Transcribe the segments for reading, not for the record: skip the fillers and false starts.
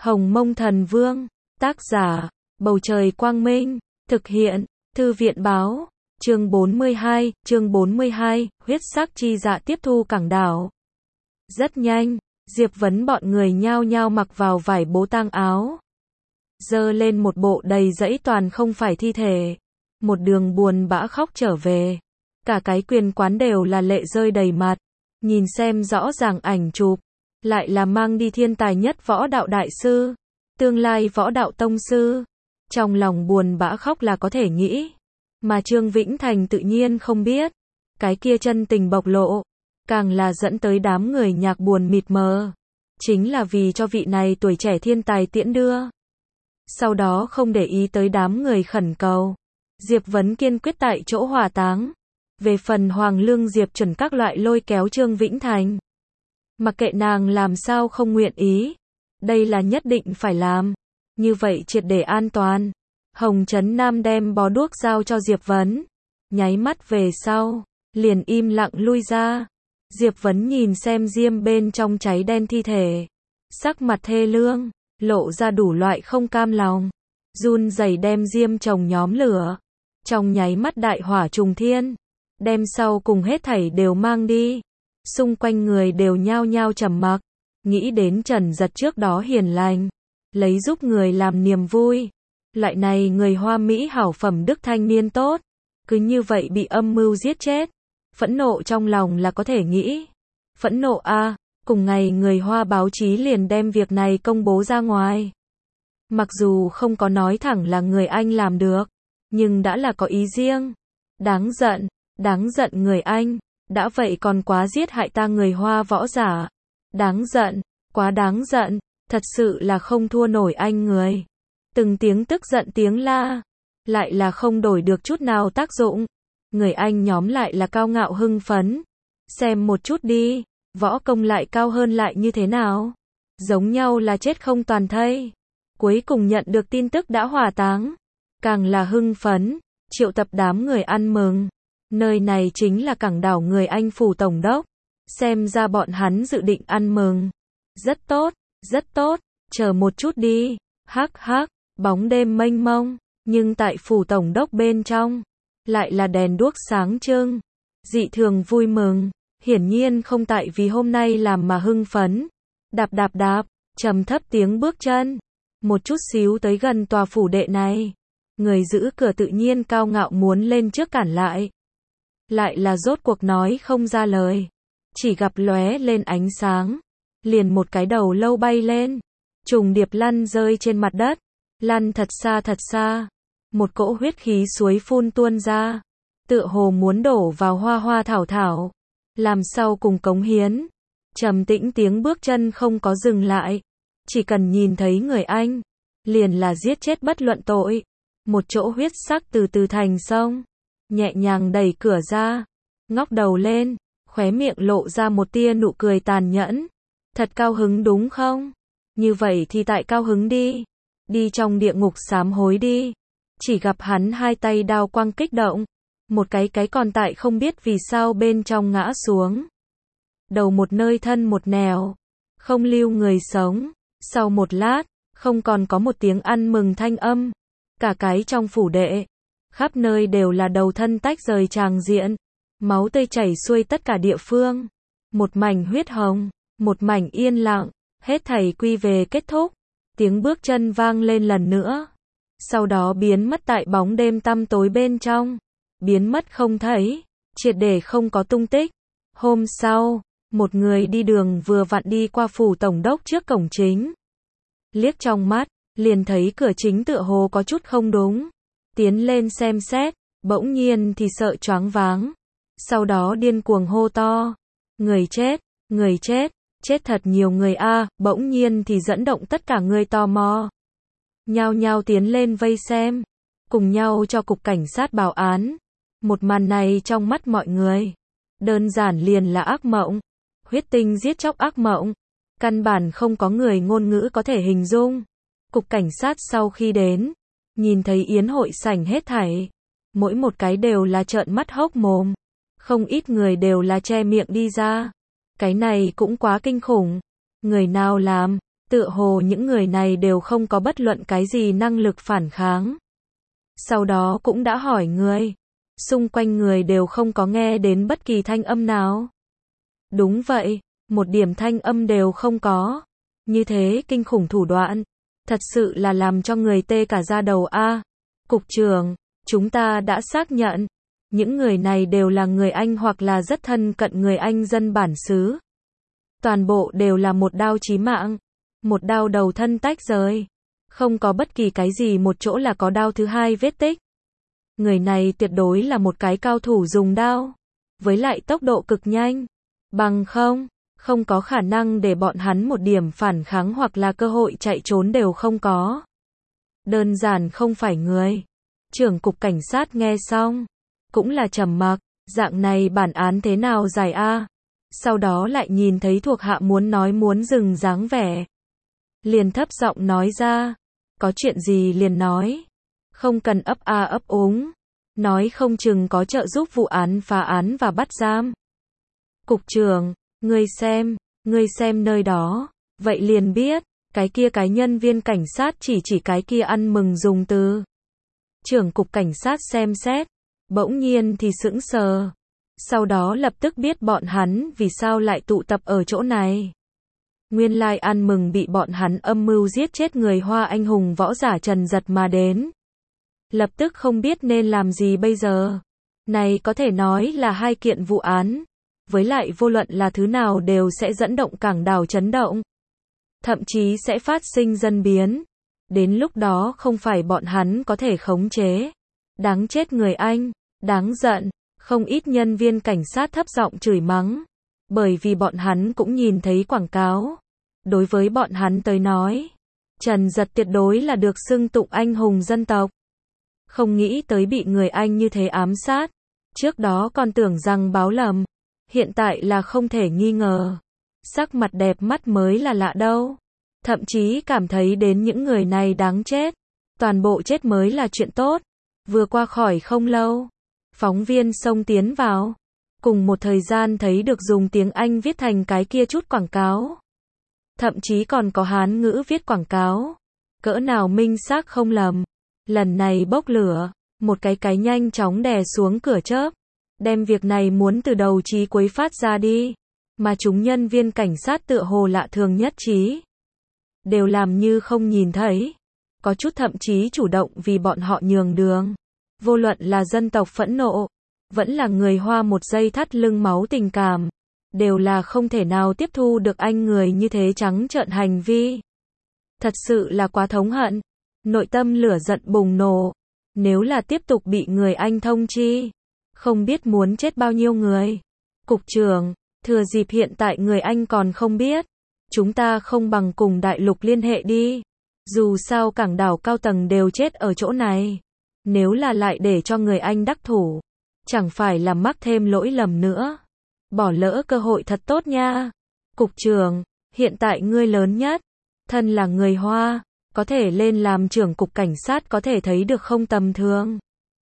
Hồng Mông Thần Vương, tác giả, Bầu Trời Quang Minh, thực hiện, Thư viện Báo, chương 42, huyết sắc chi dạ tiếp thu cảng đảo. Rất nhanh, Diệp Vấn bọn người nhao nhao mặc vào vải bố tang áo. Dơ lên một bộ đầy dẫy toàn không phải thi thể. Một đường buồn bã khóc trở về. Cả cái quyền quán đều là lệ rơi đầy mặt. Nhìn xem rõ ràng ảnh chụp. Lại là mang đi thiên tài nhất võ đạo đại sư. Tương lai võ đạo tông sư. Trong lòng buồn bã khóc là có thể nghĩ. Mà Trương Vĩnh Thành tự nhiên không biết. Cái kia chân tình bộc lộ. Càng là dẫn tới đám người nhạc buồn mịt mờ. Chính là vì cho vị này tuổi trẻ thiên tài tiễn đưa. Sau đó không để ý tới đám người khẩn cầu. Diệp Vấn kiên quyết tại chỗ hỏa táng. Về phần Hoàng Lương Diệp chuẩn các loại lôi kéo Trương Vĩnh Thành. Mặc kệ nàng làm sao không nguyện ý. Đây là nhất định phải làm. Như vậy triệt để an toàn. Hồng Trấn Nam đem bó đuốc giao cho Diệp Vấn. Nháy mắt về sau. Liền im lặng lui ra. Diệp Vấn nhìn xem diêm bên trong cháy đen thi thể. Sắc mặt thê lương. Lộ ra đủ loại không cam lòng. Run rẩy đem diêm chồng nhóm lửa. Trong nháy mắt đại hỏa trùng thiên. Đem sau cùng hết thảy đều mang đi. Xung quanh người đều nhao nhao trầm mặc. Nghĩ đến Trần Giật trước đó hiền lành. Lấy giúp người làm niềm vui. Loại này người Hoa Mỹ hảo phẩm đức thanh niên tốt. Cứ như vậy bị âm mưu giết chết. Phẫn nộ trong lòng là có thể nghĩ. Phẫn nộ a. Cùng ngày người Hoa báo chí liền đem việc này công bố ra ngoài. Mặc dù không có nói thẳng là người Anh làm được. Nhưng đã là có ý riêng. Đáng giận người Anh. Đã vậy còn quá giết hại ta người Hoa võ giả. Đáng giận, quá đáng giận. Thật sự là không thua nổi Anh người. Từng tiếng tức giận tiếng la. Lại là không đổi được chút nào tác dụng. Người Anh nhóm lại là cao ngạo hưng phấn. Xem một chút đi. Võ công lại cao hơn lại như thế nào? Giống nhau là chết không toàn thây. Cuối cùng nhận được tin tức đã hỏa táng. Càng là hưng phấn. Triệu tập đám người ăn mừng. Nơi này chính là cảng đảo người Anh phủ tổng đốc. Xem ra bọn hắn dự định ăn mừng. Rất tốt, rất tốt. Chờ một chút đi. Hắc hắc. Bóng đêm mênh mông. Nhưng tại phủ tổng đốc bên trong. Lại là đèn đuốc sáng trưng. Dị thường vui mừng. Hiển nhiên không tại vì hôm nay làm mà hưng phấn. Đạp, trầm thấp tiếng bước chân. Một chút xíu tới gần tòa phủ đệ này. Người giữ cửa tự nhiên cao ngạo muốn lên trước cản lại. Lại là rốt cuộc nói không ra lời. Chỉ gặp lóe lên ánh sáng. Liền một cái đầu lâu bay lên. Trùng điệp lăn rơi trên mặt đất. Lăn thật xa. Một cỗ huyết khí suối phun tuôn ra. Tựa hồ muốn đổ vào hoa hoa thảo thảo. Làm sau cùng cống hiến. Trầm tĩnh tiếng bước chân không có dừng lại. Chỉ cần nhìn thấy người Anh. Liền là giết chết bất luận tội. Một chỗ huyết sắc từ từ thành sông. Nhẹ nhàng đẩy cửa ra. Ngóc đầu lên. Khóe miệng lộ ra một tia nụ cười tàn nhẫn. Thật cao hứng đúng không? Như vậy thì tại cao hứng đi. Đi trong địa ngục sám hối đi. Chỉ gặp hắn hai tay đao quang kích động. Một cái còn tại không biết vì sao bên trong ngã xuống. Đầu một nơi thân một nẻo. Không lưu người sống. Sau một lát, không còn có một tiếng ăn mừng thanh âm. Cả cái trong phủ đệ. Khắp nơi đều là đầu thân tách rời tràng diện. Máu tươi chảy xuôi tất cả địa phương. Một mảnh huyết hồng. Một mảnh yên lặng. Hết thảy quy về kết thúc. Tiếng bước chân vang lên lần nữa. Sau đó biến mất tại bóng đêm tăm tối bên trong. Biến mất không thấy. Triệt để không có tung tích. Hôm sau, một người đi đường vừa vặn đi qua phủ tổng đốc trước cổng chính. Liếc trong mắt, liền thấy cửa chính tựa hồ có chút không đúng. Tiến lên xem xét, bỗng nhiên thì sợ choáng váng. Sau đó điên cuồng hô to. Người chết, chết thật nhiều người a. Bỗng nhiên thì dẫn động tất cả người tò mò. Nhao nhao tiến lên vây xem. Cùng nhau cho cục cảnh sát báo án. Một màn này trong mắt mọi người. Đơn giản liền là ác mộng. Huyết tinh giết chóc ác mộng. Căn bản không có người ngôn ngữ có thể hình dung. Cục cảnh sát sau khi đến. Nhìn thấy yến hội sảnh hết thảy. Mỗi một cái đều là trợn mắt hốc mồm. Không ít người đều là che miệng đi ra. Cái này cũng quá kinh khủng. Người nào làm? Tựa hồ những người này đều không có bất luận cái gì năng lực phản kháng. Sau đó cũng đã hỏi người. Xung quanh người đều không có nghe đến bất kỳ thanh âm nào. Đúng vậy, một điểm thanh âm đều không có. Như thế kinh khủng thủ đoạn, thật sự là làm cho người tê cả da đầu a. Cục trưởng, chúng ta đã xác nhận, những người này đều là người Anh hoặc là rất thân cận người Anh dân bản xứ. Toàn bộ đều là một đao chí mạng, một đao đầu thân tách rời. Không có bất kỳ cái gì một chỗ là có đao thứ hai vết tích. Người này tuyệt đối là một cái cao thủ dùng đao, với lại tốc độ cực nhanh. Bằng không có khả năng để bọn hắn một điểm phản kháng hoặc là cơ hội chạy trốn đều không có. Đơn giản không phải người. Trưởng cục cảnh sát nghe xong, cũng là trầm mặc, dạng này bản án thế nào giải a? Sau đó lại nhìn thấy thuộc hạ muốn nói muốn dừng dáng vẻ. Liền thấp giọng nói ra, có chuyện gì liền nói, không cần ấp a ấp úng, nói không chừng có trợ giúp vụ án phá án và bắt giam. Cục trưởng, ngươi xem nơi đó, vậy liền biết, cái kia cái nhân viên cảnh sát chỉ cái kia ăn mừng dùng từ. Trưởng cục cảnh sát xem xét, bỗng nhiên thì sững sờ. Sau đó lập tức biết bọn hắn vì sao lại tụ tập ở chỗ này. Nguyên lai ăn mừng bị bọn hắn âm mưu giết chết người Hoa anh hùng võ giả Trần Giật mà đến. Lập tức không biết nên làm gì bây giờ. Này có thể nói là hai kiện vụ án. Với lại vô luận là thứ nào đều sẽ dẫn động cảng đảo chấn động. Thậm chí sẽ phát sinh dân biến. Đến lúc đó không phải bọn hắn có thể khống chế. Đáng chết người Anh, đáng giận. Không ít nhân viên cảnh sát thấp giọng chửi mắng. Bởi vì bọn hắn cũng nhìn thấy quảng cáo. Đối với bọn hắn tới nói, Trần Giật tuyệt đối là được xưng tụng anh hùng dân tộc. Không nghĩ tới bị người Anh như thế ám sát. Trước đó còn tưởng rằng báo lầm. Hiện tại là không thể nghi ngờ. Sắc mặt đẹp mắt mới là lạ đâu. Thậm chí cảm thấy đến những người này đáng chết. Toàn bộ chết mới là chuyện tốt. Vừa qua khỏi không lâu, phóng viên xông tiến vào. Cùng một thời gian thấy được dùng tiếng Anh viết thành cái kia chút quảng cáo. Thậm chí còn có Hán ngữ viết quảng cáo. Cỡ nào minh xác không lầm. Lần này bốc lửa, một cái nhanh chóng đè xuống cửa chớp. Đem việc này muốn từ đầu chí cuối phát ra đi. Mà chúng nhân viên cảnh sát tựa hồ lạ thường nhất trí. Đều làm như không nhìn thấy. Có chút thậm chí chủ động vì bọn họ nhường đường. Vô luận là dân tộc phẫn nộ, vẫn là người Hoa một giây thắt lưng máu tình cảm. Đều là không thể nào tiếp thu được anh người như thế trắng trợn hành vi. Thật sự là quá thống hận. Nội tâm lửa giận bùng nổ. Nếu là tiếp tục bị người Anh thông chi, không biết muốn chết bao nhiêu người. Cục trưởng, thừa dịp hiện tại người Anh còn không biết, chúng ta không bằng cùng đại lục liên hệ đi. Dù sao cảng đảo cao tầng đều chết ở chỗ này. Nếu là lại để cho người Anh đắc thủ, chẳng phải là mắc thêm lỗi lầm nữa. Bỏ lỡ cơ hội thật tốt nha. Cục trưởng, hiện tại ngươi lớn nhất, thân là người Hoa, có thể lên làm trưởng cục cảnh sát có thể thấy được không tầm thường.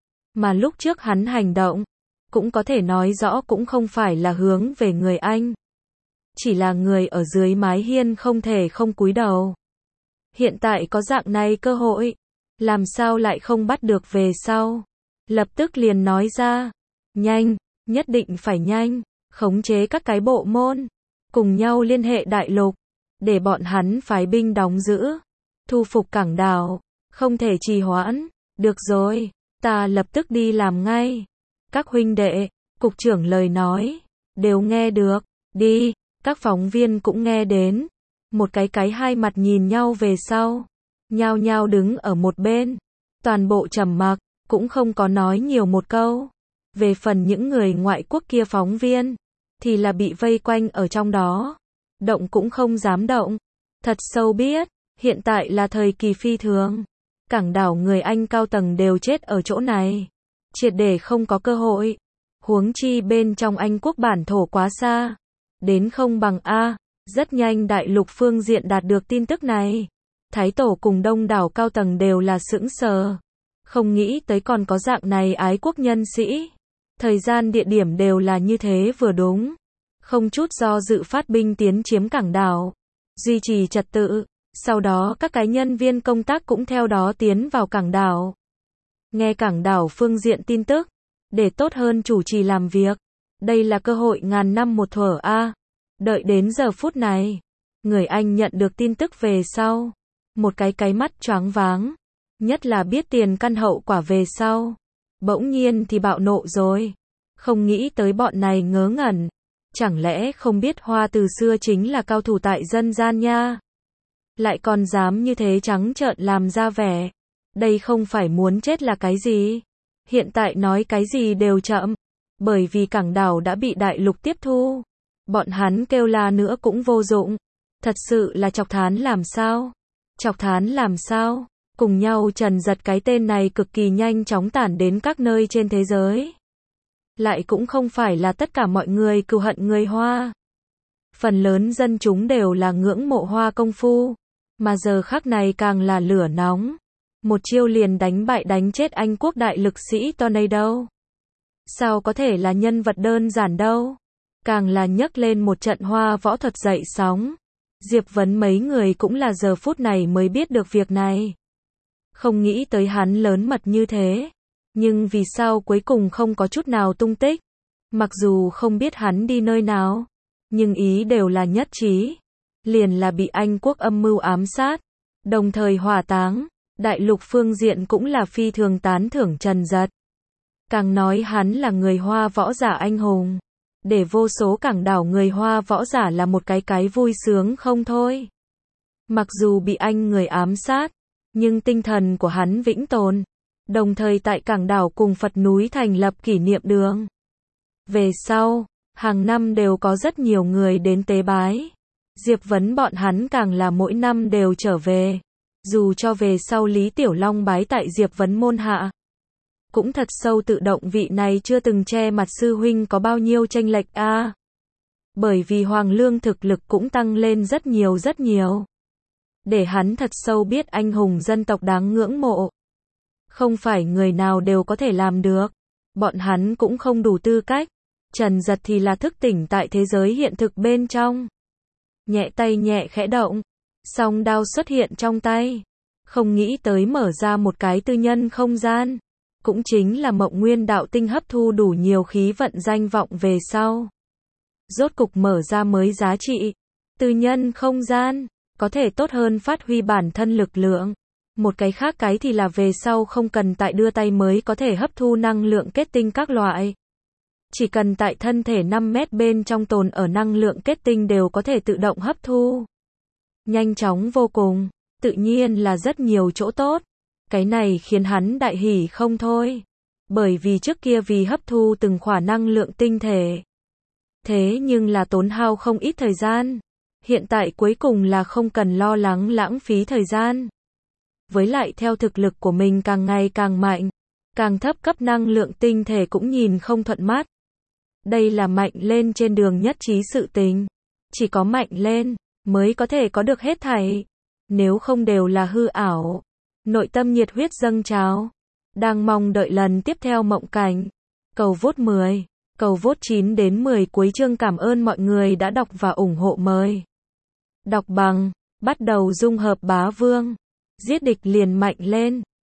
Mà lúc trước hắn hành động, cũng có thể nói rõ cũng không phải là hướng về người Anh. Chỉ là người ở dưới mái hiên không thể không cúi đầu. Hiện tại có dạng này cơ hội, làm sao lại không bắt được về sau. Lập tức liền nói ra, nhanh, nhất định phải nhanh, khống chế các cái bộ môn, cùng nhau liên hệ đại lục, để bọn hắn phái binh đóng giữ, thu phục cảng đảo, không thể trì hoãn. Được rồi, ta lập tức đi làm ngay. Các huynh đệ, cục trưởng lời nói, đều nghe được, đi, các phóng viên cũng nghe đến. Một cái hai mặt nhìn nhau về sau, nhao nhao đứng ở một bên, toàn bộ trầm mặc, cũng không có nói nhiều một câu. Về phần những người ngoại quốc kia phóng viên, thì là bị vây quanh ở trong đó, động cũng không dám động. Thật sâu biết, hiện tại là thời kỳ phi thường. Cảng đảo người Anh cao tầng đều chết ở chỗ này, triệt để không có cơ hội. Huống chi bên trong Anh quốc bản thổ quá xa, đến không bằng a. Rất nhanh đại lục phương diện đạt được tin tức này. Thái tổ cùng đông đảo cao tầng đều là sững sờ. Không nghĩ tới còn có dạng này ái quốc nhân sĩ. Thời gian địa điểm đều là như thế vừa đúng. Không chút do dự phát binh tiến chiếm cảng đảo. Duy trì trật tự. Sau đó các cái nhân viên công tác cũng theo đó tiến vào cảng đảo. Nghe cảng đảo phương diện tin tức, để tốt hơn chủ trì làm việc. Đây là cơ hội ngàn năm một thuở a. Đợi đến giờ phút này, người Anh nhận được tin tức về sau, một cái mắt choáng váng, nhất là biết tiền căn hậu quả về sau, bỗng nhiên thì bạo nộ rồi. Không nghĩ tới bọn này ngớ ngẩn, chẳng lẽ không biết Hoa từ xưa chính là cao thủ tại dân gian nha. Lại còn dám như thế trắng trợn làm ra vẻ. Đây không phải muốn chết là cái gì? Hiện tại nói cái gì đều chậm, bởi vì cảng đảo đã bị đại lục tiếp thu. Bọn hắn kêu la nữa cũng vô dụng. Thật sự là chọc thán làm sao? Chọc thán làm sao? Cùng nhau trần giật cái tên này cực kỳ nhanh chóng tản đến các nơi trên thế giới. Lại cũng không phải là tất cả mọi người cừu hận người Hoa. Phần lớn dân chúng đều là ngưỡng mộ Hoa công phu, mà giờ khắc này càng là lửa nóng. Một chiêu liền đánh bại đánh chết Anh quốc đại lực sĩ Tornado. Sao có thể là nhân vật đơn giản đâu? Càng là nhấc lên một trận Hoa võ thuật dậy sóng. Diệp Vấn mấy người cũng là giờ phút này mới biết được việc này. Không nghĩ tới hắn lớn mật như thế. Nhưng vì sao cuối cùng không có chút nào tung tích? Mặc dù không biết hắn đi nơi nào, nhưng ý đều là nhất trí. Liền là bị Anh quốc âm mưu ám sát, đồng thời hỏa táng. Đại lục phương diện cũng là phi thường tán thưởng Trần Giật. Càng nói hắn là người Hoa võ giả anh hùng. Để vô số cảng đảo người Hoa võ giả là một cái vui sướng không thôi. Mặc dù bị Anh người ám sát, nhưng tinh thần của hắn vĩnh tồn. Đồng thời tại cảng đảo cùng Phật núi thành lập kỷ niệm đường. Về sau, hàng năm đều có rất nhiều người đến tế bái. Diệp Vấn bọn hắn càng là mỗi năm đều trở về. Dù cho về sau Lý Tiểu Long bái tại Diệp Vấn môn hạ, cũng thật sâu tự động vị này chưa từng che mặt sư huynh có bao nhiêu chênh lệch a. Bởi vì Hoàng Lương thực lực cũng tăng lên rất nhiều rất nhiều. Để hắn thật sâu biết anh hùng dân tộc đáng ngưỡng mộ. Không phải người nào đều có thể làm được. Bọn hắn cũng không đủ tư cách. Trần Giật thì là thức tỉnh tại thế giới hiện thực bên trong. Nhẹ tay nhẹ khẽ động. Song đao xuất hiện trong tay. Không nghĩ tới mở ra một cái tư nhân không gian. Cũng chính là Mộng Nguyên đạo tinh hấp thu đủ nhiều khí vận danh vọng về sau. Rốt cục mở ra mới giá trị. Tư nhân không gian, có thể tốt hơn phát huy bản thân lực lượng. Một cái khác cái thì là về sau không cần tại đưa tay mới có thể hấp thu năng lượng kết tinh các loại. Chỉ cần tại thân thể 5 mét bên trong tồn ở năng lượng kết tinh đều có thể tự động hấp thu. Nhanh chóng vô cùng, tự nhiên là rất nhiều chỗ tốt. Cái này khiến hắn đại hỉ không thôi. Bởi vì trước kia vì hấp thu từng khỏa năng lượng tinh thể. Thế nhưng là tốn hao không ít thời gian. Hiện tại cuối cùng là không cần lo lắng lãng phí thời gian. Với lại theo thực lực của mình càng ngày càng mạnh, càng thấp cấp năng lượng tinh thể cũng nhìn không thuận mắt. Đây là mạnh lên trên đường nhất trí sự tình. Chỉ có mạnh lên, mới có thể có được hết thảy. Nếu không đều là hư ảo. Nội tâm nhiệt huyết dâng trào. Đang mong đợi lần tiếp theo mộng cảnh. Cầu vote 10, cầu vote 9 đến 10 cuối chương cảm ơn mọi người đã đọc và ủng hộ mời. Đọc bằng, bắt đầu dung hợp bá vương. Giết địch liền mạnh lên.